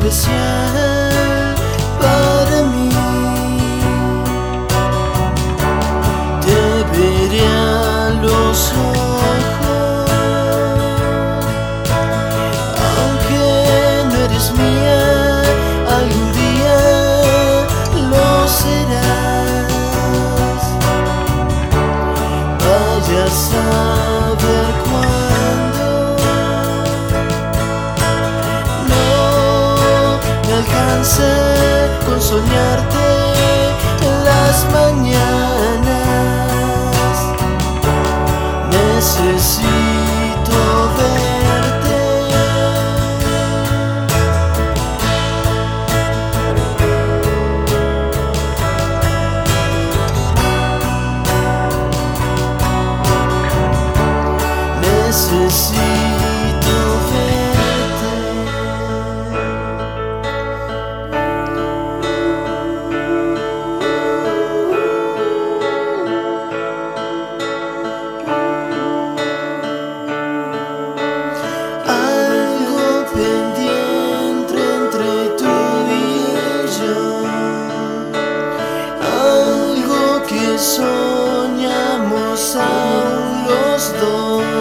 especial para mí. Te veré a los ojos, aunque no eres mía, algún día lo serás. Vaya a saber cuándo. Alcancé con soñarte en las mañanas. Necesito verte. Necesito verte. Pendiente entre tú y yo, algo que soñamos aún los dos.